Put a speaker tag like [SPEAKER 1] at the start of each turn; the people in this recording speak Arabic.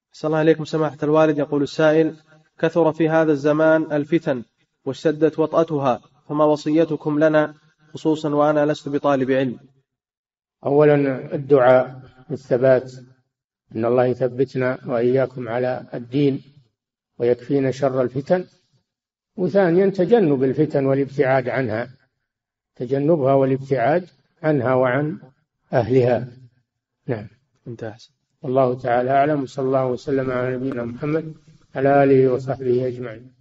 [SPEAKER 1] صلى الله عليكم سماحة الوالد. يقول السائل: كثر في هذا الزمان الفتن واشتدت وطأتها، فما وصيتكم لنا خصوصا وأنا لست بطالب علم؟
[SPEAKER 2] أولا الدعاء بالثبات، إن الله يثبتنا وإياكم على الدين ويكفينا شر الفتن. وثانيا تجنب الفتن والابتعاد عنها، تجنبها والابتعاد عنها وعن أهلها. نعم.
[SPEAKER 1] انتهى.
[SPEAKER 2] الله تعالى أعلم، صلى الله وسلم على نبينا محمد على آله وصحبه أجمعين.